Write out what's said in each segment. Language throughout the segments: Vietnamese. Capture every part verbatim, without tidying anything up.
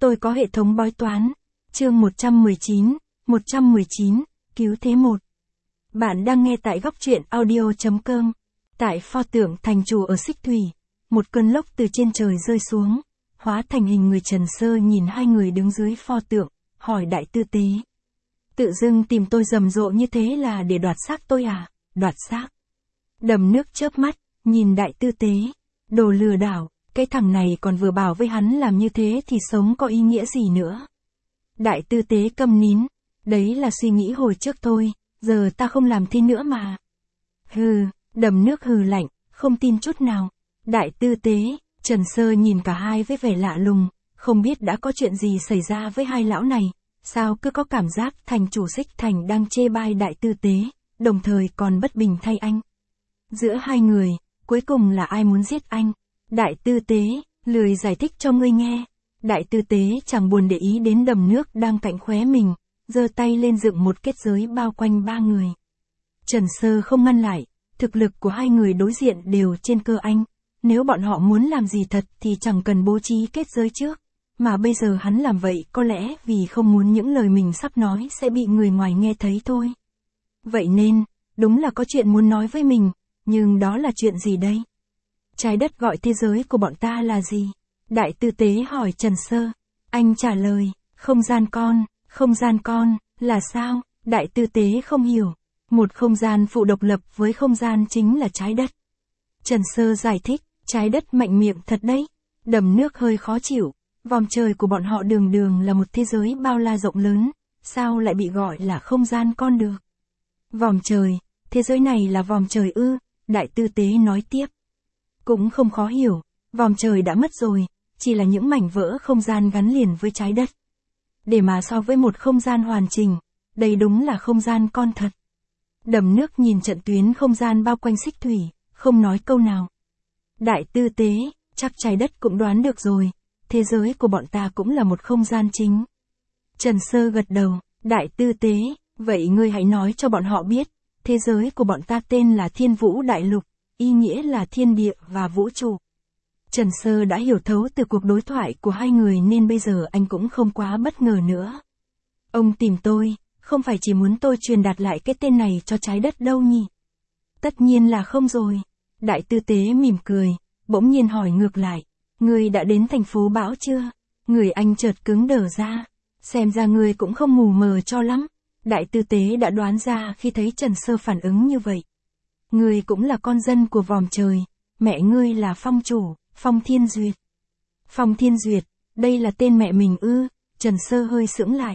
Tôi có hệ thống bói toán. Chương một trăm mười chín, một trăm mười chín, cứu thế một. Bạn đang nghe tại góc truyện audio chấm com. Tại pho tượng thành chủ ở Xích Thủy, một cơn lốc từ trên trời rơi xuống, hóa thành hình người Trần Sơ nhìn hai người đứng dưới pho tượng, hỏi Đại Tư Tế. Tự dưng tìm tôi rầm rộ như thế là để đoạt xác tôi à? Đoạt xác? Đầm nước chớp mắt, nhìn Đại Tư Tế. Đồ lừa đảo, cái thằng này còn vừa bảo với hắn làm như thế thì sống có ý nghĩa gì nữa. Đại Tư Tế câm nín. Đấy là suy nghĩ hồi trước thôi, giờ ta không làm thế nữa mà. Hừ, đầm nước hừ lạnh, không tin chút nào. Đại Tư Tế, Trần Sơ nhìn cả hai với vẻ lạ lùng, không biết đã có chuyện gì xảy ra với hai lão này, sao cứ có cảm giác thành chủ Xích Thành đang chê bai Đại Tư Tế, đồng thời còn bất bình thay anh. Giữa hai người, cuối cùng là ai muốn giết anh? Đại Tư Tế, lười giải thích cho ngươi nghe. Đại Tư Tế chẳng buồn để ý đến đầm nước đang cạnh khóe mình, giơ tay lên dựng một kết giới bao quanh ba người. Trần Sơ không ngăn lại, thực lực của hai người đối diện đều trên cơ anh, nếu bọn họ muốn làm gì thật thì chẳng cần bố trí kết giới trước, mà bây giờ hắn làm vậy có lẽ vì không muốn những lời mình sắp nói sẽ bị người ngoài nghe thấy thôi. Vậy nên, đúng là có chuyện muốn nói với mình, nhưng đó là chuyện gì đây? Trái đất gọi thế giới của bọn ta là gì? Đại Tư Tế hỏi Trần Sơ. Anh trả lời, không gian con. Không gian con, là sao? Đại Tư Tế không hiểu. Một không gian phụ độc lập với không gian chính là trái đất. Trần Sơ giải thích, trái đất mạnh miệng thật đấy. Đầm nước hơi khó chịu, vòm trời của bọn họ đường đường là một thế giới bao la rộng lớn, sao lại bị gọi là không gian con được? Vòm trời, thế giới này là vòm trời ư? Đại Tư Tế nói tiếp. Cũng không khó hiểu, vòm trời đã mất rồi, chỉ là những mảnh vỡ không gian gắn liền với trái đất. Để mà so với một không gian hoàn chỉnh, đây đúng là không gian con thật. Đầm nước nhìn trận tuyến không gian bao quanh Xích Thủy, không nói câu nào. Đại Tư Tế, chắc trái đất cũng đoán được rồi, thế giới của bọn ta cũng là một không gian chính. Trần Sơ gật đầu, Đại Tư Tế, vậy ngươi hãy nói cho bọn họ biết, thế giới của bọn ta tên là Thiên Vũ Đại Lục, ý nghĩa là thiên địa và vũ trụ. Trần Sơ đã hiểu thấu từ cuộc đối thoại của hai người nên bây giờ anh cũng không quá bất ngờ nữa. Ông tìm tôi, không phải chỉ muốn tôi truyền đạt lại cái tên này cho trái đất đâu nhỉ? Tất nhiên là không rồi. Đại Tư Tế mỉm cười, bỗng nhiên hỏi ngược lại. Người đã đến thành phố Bão chưa? Người anh chợt cứng đờ ra. Xem ra người cũng không mù mờ cho lắm. Đại Tư Tế đã đoán ra khi thấy Trần Sơ phản ứng như vậy. Người cũng là con dân của vòm trời. Mẹ ngươi là phong chủ, Phong Thiên Duyệt. Phong Thiên Duyệt, đây là tên mẹ mình ư? Trần Sơ hơi sững lại.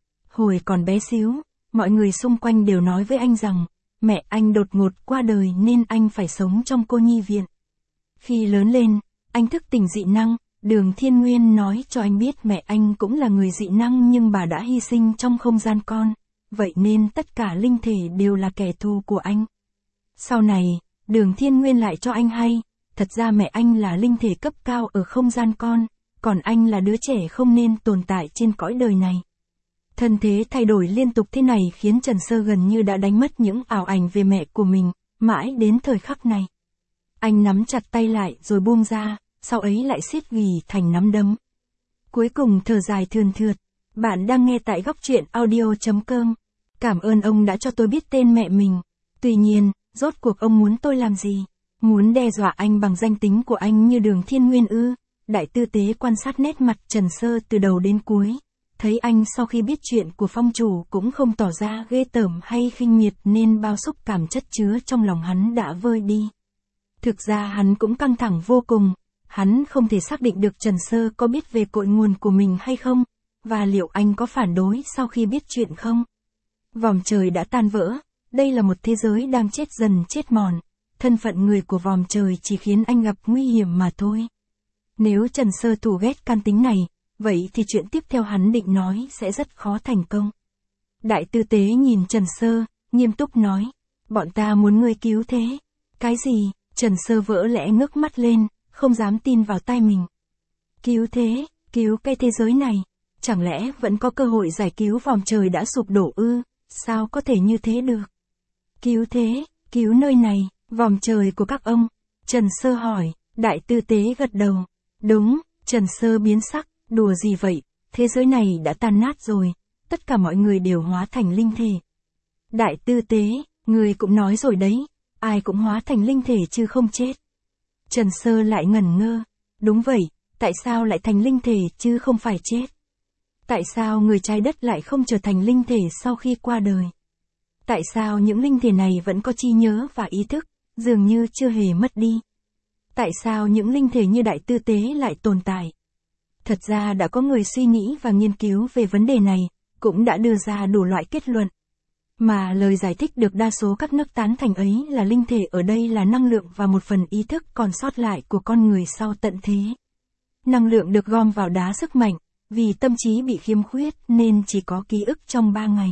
Hồi còn bé xíu, mọi người xung quanh đều nói với anh rằng, mẹ anh đột ngột qua đời nên anh phải sống trong cô nhi viện. Khi lớn lên, anh thức tỉnh dị năng, Đường Thiên Nguyên nói cho anh biết mẹ anh cũng là người dị năng nhưng bà đã hy sinh trong không gian con, vậy nên tất cả linh thể đều là kẻ thù của anh. Sau này, Đường Thiên Nguyên lại cho anh hay, thật ra mẹ anh là linh thể cấp cao ở không gian con, còn anh là đứa trẻ không nên tồn tại trên cõi đời này. Thân thế thay đổi liên tục thế này khiến Trần Sơ gần như đã đánh mất những ảo ảnh về mẹ của mình, mãi đến thời khắc này. Anh nắm chặt tay lại rồi buông ra, sau ấy lại siết ghì thành nắm đấm. Cuối cùng thở dài thườn thượt. Bạn đang nghe tại góc truyện audio chấm com. Cảm ơn ông đã cho tôi biết tên mẹ mình. Tuy nhiên, rốt cuộc ông muốn tôi làm gì? Muốn đe dọa anh bằng danh tính của anh như Đường Thiên Nguyên ư? Đại Tư Tế quan sát nét mặt Trần Sơ từ đầu đến cuối. Thấy anh sau khi biết chuyện của phong chủ cũng không tỏ ra ghê tởm hay khinh miệt nên bao xúc cảm chất chứa trong lòng hắn đã vơi đi. Thực ra hắn cũng căng thẳng vô cùng. Hắn không thể xác định được Trần Sơ có biết về cội nguồn của mình hay không, và liệu anh có phản đối sau khi biết chuyện không? Vòm trời đã tan vỡ, đây là một thế giới đang chết dần chết mòn. Thân phận người của vòm trời chỉ khiến anh gặp nguy hiểm mà thôi. Nếu Trần Sơ thù ghét can tính này, vậy thì chuyện tiếp theo hắn định nói sẽ rất khó thành công. Đại Tư Tế nhìn Trần Sơ, nghiêm túc nói, bọn ta muốn ngươi cứu thế. Cái gì? Trần Sơ vỡ lẽ ngước mắt lên, không dám tin vào tai mình. Cứu thế, cứu cái thế giới này, chẳng lẽ vẫn có cơ hội giải cứu vòm trời đã sụp đổ ư? Sao có thể như thế được? Cứu thế, cứu nơi này, vòm trời của các ông. Trần Sơ hỏi, Đại Tư Tế gật đầu. Đúng, Trần Sơ biến sắc, đùa gì vậy, Thế giới này đã tan nát rồi, tất cả mọi người đều hóa thành linh thể. Đại tư tế, người cũng nói rồi đấy, ai cũng hóa thành linh thể chứ không chết. Trần Sơ lại ngẩn ngơ, đúng vậy, tại sao lại thành linh thể chứ không phải chết? Tại sao người trái đất lại không trở thành linh thể sau khi qua đời? Tại sao những linh thể này vẫn có trí nhớ và ý thức, dường như chưa hề mất đi? Tại sao những linh thể như đại tư tế lại tồn tại? Thật ra đã có người suy nghĩ và nghiên cứu về vấn đề này, cũng đã đưa ra đủ loại kết luận. Mà lời giải thích được đa số các nước tán thành ấy là linh thể ở đây là năng lượng và một phần ý thức còn sót lại của con người sau tận thế. Năng lượng được gom vào đá sức mạnh, vì tâm trí bị khiếm khuyết nên chỉ có ký ức trong ba ngày.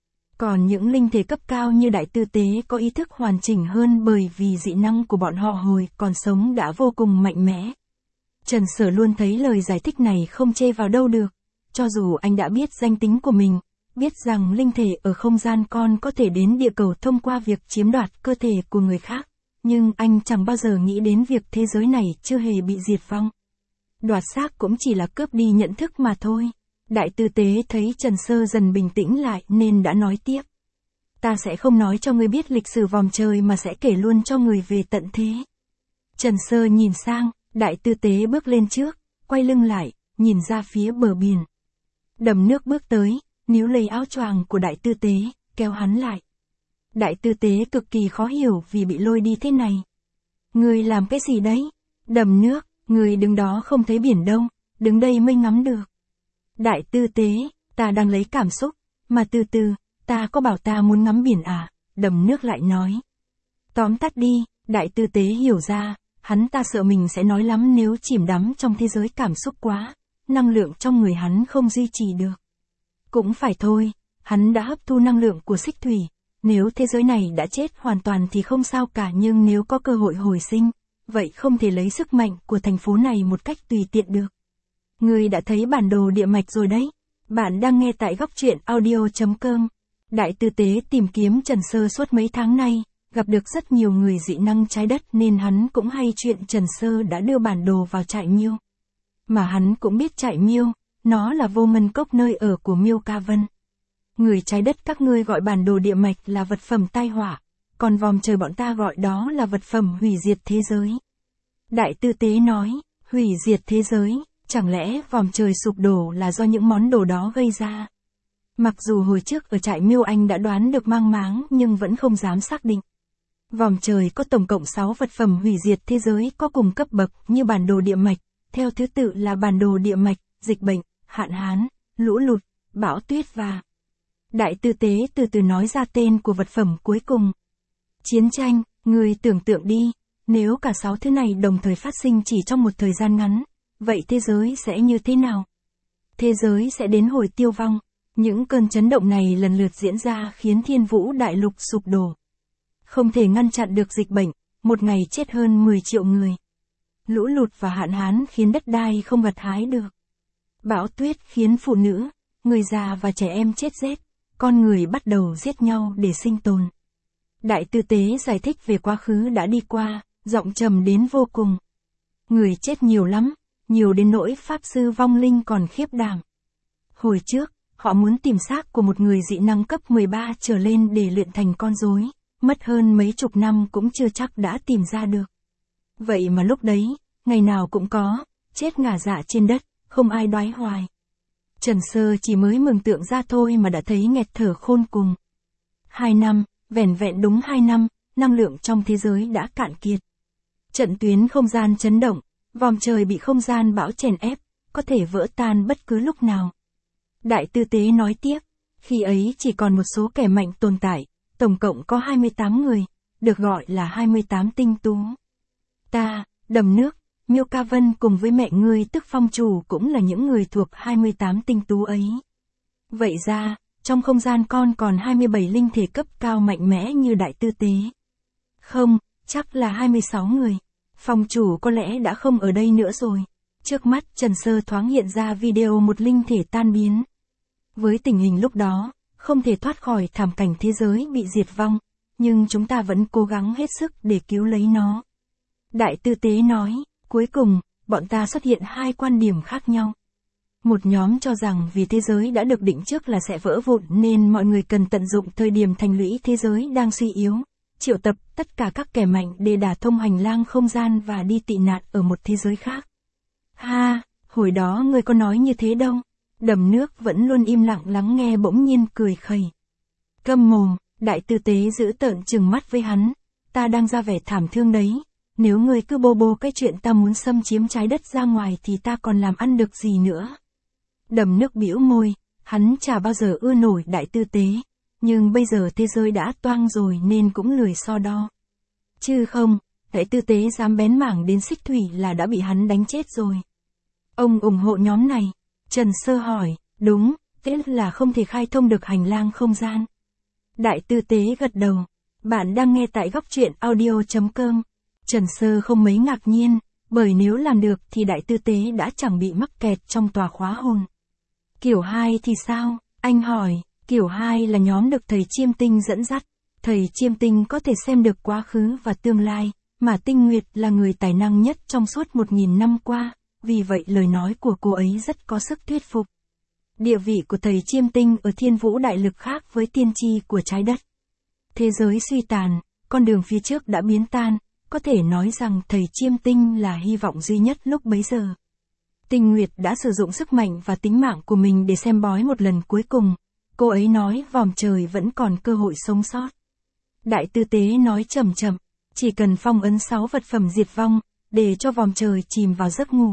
Còn những linh thể cấp cao như đại tư tế có ý thức hoàn chỉnh hơn bởi vì dị năng của bọn họ hồi còn sống đã vô cùng mạnh mẽ. Trần Sở luôn thấy lời giải thích này không chê vào đâu được, cho dù anh đã biết danh tính của mình, biết rằng linh thể ở không gian con có thể đến địa cầu thông qua việc chiếm đoạt cơ thể của người khác, nhưng anh chẳng bao giờ nghĩ đến việc thế giới này chưa hề bị diệt vong. Đoạt xác cũng chỉ là cướp đi nhận thức mà thôi. Đại tư tế thấy Trần Sơ dần bình tĩnh lại nên đã nói tiếp. Ta sẽ không nói cho ngươi biết lịch sử vòm trời mà sẽ kể luôn cho người về tận thế. Trần Sơ nhìn sang, đại tư tế bước lên trước, quay lưng lại, nhìn ra phía bờ biển. Đầm nước bước tới, níu lấy áo choàng của đại tư tế, kéo hắn lại. Đại tư tế cực kỳ khó hiểu vì bị lôi đi thế này. Ngươi làm cái gì đấy? Đầm nước, ngươi đứng đó không thấy biển đâu, đứng đây mới ngắm được. Đại tư tế, ta đang lấy cảm xúc, mà từ từ, ta có bảo ta muốn ngắm biển à? Đầm nước lại nói. Tóm tắt đi, đại tư tế hiểu ra, hắn ta sợ mình sẽ nói lắm nếu chìm đắm trong thế giới cảm xúc quá, năng lượng trong người hắn không duy trì được. Cũng phải thôi, hắn đã hấp thu năng lượng của xích thủy, nếu thế giới này đã chết hoàn toàn thì không sao cả, nhưng nếu có cơ hội hồi sinh, vậy không thể lấy sức mạnh của thành phố này một cách tùy tiện được. Ngươi đã thấy bản đồ địa mạch rồi đấy. Bạn đang nghe tại góc truyện audio chấm com. Đại tư tế tìm kiếm Trần Sơ suốt mấy tháng nay, gặp được rất nhiều người dị năng trái đất nên hắn cũng hay chuyện Trần Sơ đã đưa bản đồ vào trại Miêu. Mà hắn cũng biết trại Miêu, nó là vô mân cốc nơi ở của Miêu Ca Vân. Người trái đất các ngươi gọi bản đồ địa mạch là vật phẩm tai họa, còn vòm trời bọn ta gọi đó là vật phẩm hủy diệt thế giới. Đại tư tế nói, hủy diệt thế giới. Chẳng lẽ vòm trời sụp đổ là do những món đồ đó gây ra? Mặc dù hồi trước ở trại Miêu anh đã đoán được mang máng nhưng vẫn không dám xác định. Vòm trời có tổng cộng sáu vật phẩm hủy diệt thế giới có cùng cấp bậc như bản đồ địa mạch, theo thứ tự là bản đồ địa mạch, dịch bệnh, hạn hán, lũ lụt, bão tuyết và... Đại tư tế từ từ nói ra tên của vật phẩm cuối cùng. Chiến tranh, người tưởng tượng đi, nếu cả sáu thứ này đồng thời phát sinh chỉ trong một thời gian ngắn, vậy thế giới sẽ như thế nào? Thế giới sẽ đến hồi tiêu vong. Những cơn chấn động này lần lượt diễn ra khiến thiên vũ đại lục sụp đổ. Không thể ngăn chặn được dịch bệnh, một ngày chết hơn mười triệu người. Lũ lụt và hạn hán khiến đất đai không gặt hái được. Bão tuyết khiến phụ nữ, người già và trẻ em chết rét, con người bắt đầu giết nhau để sinh tồn. Đại tư tế giải thích về quá khứ đã đi qua, giọng trầm đến vô cùng. Người chết nhiều lắm. Nhiều đến nỗi pháp sư vong linh còn khiếp đảm. Hồi trước, họ muốn tìm xác của một người dị năng cấp mười ba trở lên để luyện thành con rối, mất hơn mấy chục năm cũng chưa chắc đã tìm ra được. Vậy mà lúc đấy, ngày nào cũng có, chết ngả dạ trên đất, không ai đoái hoài. Trần Sơ chỉ mới mường tượng ra thôi mà đã thấy nghẹt thở khôn cùng. Hai năm, vẻn vẹn đúng hai năm, năng lượng trong thế giới đã cạn kiệt. Trận tuyến không gian chấn động. Vòm trời bị không gian bão chèn ép, có thể vỡ tan bất cứ lúc nào. Đại tư tế nói tiếp, khi ấy chỉ còn một số kẻ mạnh tồn tại, tổng cộng có hai mươi tám người, được gọi là hai mươi tám tinh tú. Ta, đầm nước, Miêu Ca Vân cùng với mẹ ngươi tức phong chủ cũng là những người thuộc hai mươi tám tinh tú ấy. Vậy ra, trong không gian con còn hai mươi bảy linh thể cấp cao mạnh mẽ như đại tư tế. Không, chắc là hai mươi sáu người. Phong chủ có lẽ đã không ở đây nữa rồi. Trước mắt Trần Sơ thoáng hiện ra video một linh thể tan biến. Với tình hình lúc đó, không thể thoát khỏi thảm cảnh thế giới bị diệt vong, nhưng chúng ta vẫn cố gắng hết sức để cứu lấy nó. Đại tư tế nói, cuối cùng, bọn ta xuất hiện hai quan điểm khác nhau. Một nhóm cho rằng vì thế giới đã được định trước là sẽ vỡ vụn nên mọi người cần tận dụng thời điểm thành lũy thế giới đang suy yếu, triệu tập tất cả các kẻ mạnh để đả thông hành lang không gian và đi tị nạn ở một thế giới khác. Ha, hồi đó ngươi có nói như thế đâu. Đầm nước vẫn luôn im lặng lắng nghe bỗng nhiên cười khẩy. Câm mồm, đại tư tế giữ tợn trừng mắt với hắn. Ta đang ra vẻ thảm thương đấy. Nếu ngươi cứ bô bô cái chuyện ta muốn xâm chiếm trái đất ra ngoài thì ta còn làm ăn được gì nữa. Đầm nước bĩu môi, hắn chả bao giờ ưa nổi đại tư tế. Nhưng bây giờ thế giới đã toang rồi nên cũng lười so đo. Chứ không, đại tư tế dám bén mảng đến xích thủy là đã bị hắn đánh chết rồi. Ông ủng hộ nhóm này. Trần Sơ hỏi, đúng, thế là không thể khai thông được hành lang không gian. Đại tư tế gật đầu. Bạn đang nghe tại góc truyện audio chấm com. Trần Sơ không mấy ngạc nhiên, bởi nếu làm được thì đại tư tế đã chẳng bị mắc kẹt trong tòa khóa hồn. Kiểu hai thì sao? Anh hỏi, kiểu hai là nhóm được thầy Chiêm Tinh dẫn dắt. Thầy Chiêm Tinh có thể xem được quá khứ và tương lai, mà Tinh Nguyệt là người tài năng nhất trong suốt một nghìn năm qua, vì vậy lời nói của cô ấy rất có sức thuyết phục. Địa vị của thầy Chiêm Tinh ở thiên vũ đại lực khác với tiên tri của trái đất. Thế giới suy tàn, con đường phía trước đã biến tan, có thể nói rằng thầy Chiêm Tinh là hy vọng duy nhất lúc bấy giờ. Tinh Nguyệt đã sử dụng sức mạnh và tính mạng của mình để xem bói một lần cuối cùng, cô ấy nói vòm trời vẫn còn cơ hội sống sót. Đại tư tế nói chậm chậm, chỉ cần phong ấn sáu vật phẩm diệt vong, để cho vòm trời chìm vào giấc ngủ.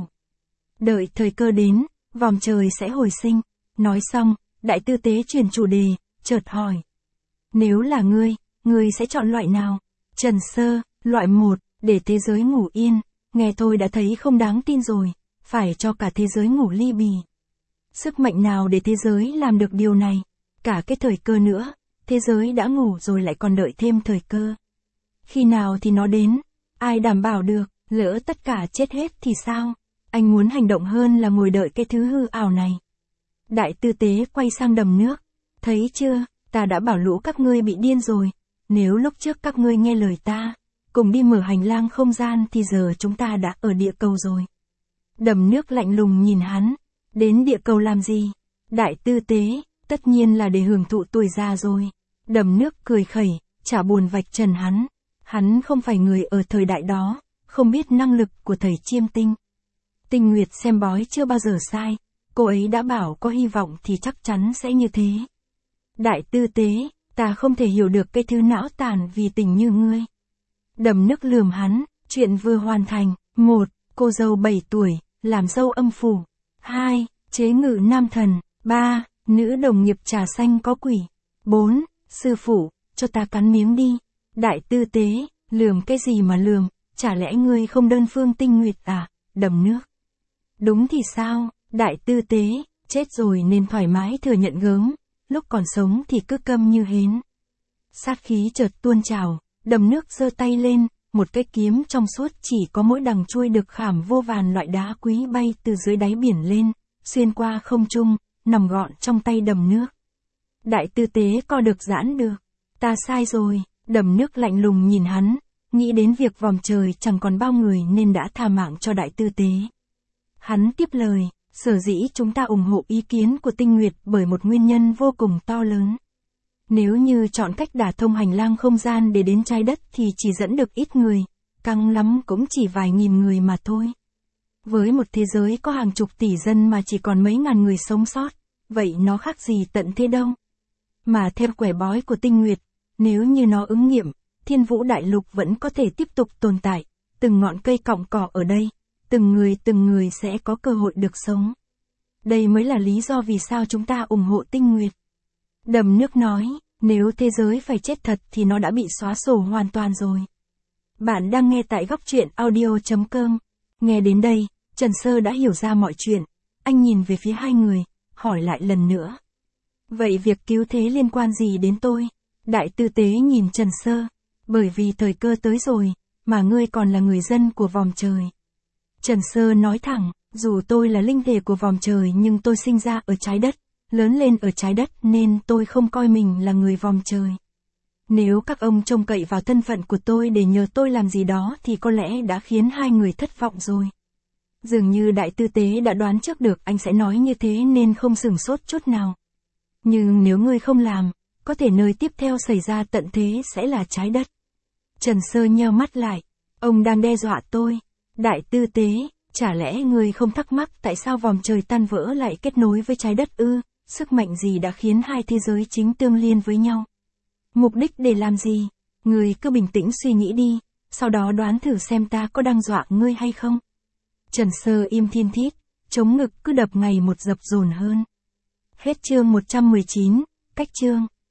Đợi thời cơ đến, vòm trời sẽ hồi sinh. Nói xong, đại tư tế chuyển chủ đề, chợt hỏi. Nếu là ngươi, ngươi sẽ chọn loại nào? Trần Sơ, loại một, để thế giới ngủ yên, nghe thôi đã thấy không đáng tin rồi, phải cho cả thế giới ngủ li bì. Sức mạnh nào để thế giới làm được điều này? Cả cái thời cơ nữa, thế giới đã ngủ rồi lại còn đợi thêm thời cơ. Khi nào thì nó đến? Ai đảm bảo được, lỡ tất cả chết hết thì sao? Anh muốn hành động hơn là ngồi đợi cái thứ hư ảo này. Đại tư tế quay sang đầm nước. Thấy chưa, ta đã bảo lũ các ngươi bị điên rồi. Nếu lúc trước các ngươi nghe lời ta, cùng đi mở hành lang không gian thì giờ chúng ta đã ở địa cầu rồi. Đầm nước lạnh lùng nhìn hắn. Đến địa cầu làm gì? Đại tư tế, tất nhiên là để hưởng thụ tuổi già rồi. Đầm nước cười khẩy, chả buồn vạch trần hắn. Hắn không phải người ở thời đại đó, không biết năng lực của thầy Chiêm Tinh. Tinh Nguyệt xem bói chưa bao giờ sai, cô ấy đã bảo có hy vọng thì chắc chắn sẽ như thế. Đại tư tế, ta không thể hiểu được cái thứ não tàn vì tình như ngươi. Đầm nước lườm hắn, chuyện vừa hoàn thành. Một, cô dâu bảy tuổi, làm dâu âm phủ. Hai, chế ngự nam thần. Ba, nữ đồng nghiệp trà xanh có quỷ. Bốn, sư phụ, cho ta cắn miếng đi. Đại tư tế, lườm cái gì mà lườm, chả lẽ ngươi không đơn phương Tinh Nguyệt à? Đầm nước. Đúng thì sao, đại tư tế, chết rồi nên thoải mái thừa nhận gớm, lúc còn sống thì cứ câm như hến. Sát khí chợt tuôn trào, đầm nước giơ tay lên, một cái kiếm trong suốt chỉ có mỗi đằng chuôi được khảm vô vàn loại đá quý bay từ dưới đáy biển lên, xuyên qua không trung, nằm gọn trong tay đầm nước. Đại tư tế co được giãn được, ta sai rồi, đầm nước lạnh lùng nhìn hắn, nghĩ đến việc vòm trời chẳng còn bao người nên đã tha mạng cho đại tư tế. Hắn tiếp lời, sở dĩ chúng ta ủng hộ ý kiến của Tinh Nguyệt bởi một nguyên nhân vô cùng to lớn. Nếu như chọn cách đả thông hành lang không gian để đến trái đất thì chỉ dẫn được ít người, căng lắm cũng chỉ vài nghìn người mà thôi. Với một thế giới có hàng chục tỷ dân mà chỉ còn mấy ngàn người sống sót, vậy nó khác gì tận thế đâu. Mà theo quẻ bói của Tinh Nguyệt, nếu như nó ứng nghiệm, thiên vũ đại lục vẫn có thể tiếp tục tồn tại, từng ngọn cây cọng cỏ ở đây, từng người từng người sẽ có cơ hội được sống. Đây mới là lý do vì sao chúng ta ủng hộ Tinh Nguyệt. Đầm nước nói, nếu thế giới phải chết thật thì nó đã bị xóa sổ hoàn toàn rồi. Bạn đang nghe tại góc truyện audio chấm com. Nghe đến đây, Trần Sơ đã hiểu ra mọi chuyện. Anh nhìn về phía hai người, hỏi lại lần nữa. Vậy việc cứu thế liên quan gì đến tôi? Đại tư tế nhìn Trần Sơ. Bởi vì thời cơ tới rồi, mà ngươi còn là người dân của vòm trời. Trần Sơ nói thẳng, dù tôi là linh thể của vòm trời nhưng tôi sinh ra ở trái đất, lớn lên ở trái đất nên tôi không coi mình là người vòm trời. Nếu các ông trông cậy vào thân phận của tôi để nhờ tôi làm gì đó thì có lẽ đã khiến hai người thất vọng rồi. Dường như đại tư tế đã đoán trước được anh sẽ nói như thế nên không sửng sốt chút nào. Nhưng nếu ngươi không làm, có thể nơi tiếp theo xảy ra tận thế sẽ là trái đất. Trần Sơ nheo mắt lại. Ông đang đe dọa tôi. Đại tư tế, chả lẽ ngươi không thắc mắc tại sao vòm trời tan vỡ lại kết nối với trái đất ư? Sức mạnh gì đã khiến hai thế giới chính tương liên với nhau? Mục đích để làm gì? Ngươi cứ bình tĩnh suy nghĩ đi, sau đó đoán thử xem ta có đang dọa ngươi hay không. Trần Sơ im thiên thít, chống ngực cứ đập ngày một dập dồn hơn. Hết chương một trăm mười chín, cách chương.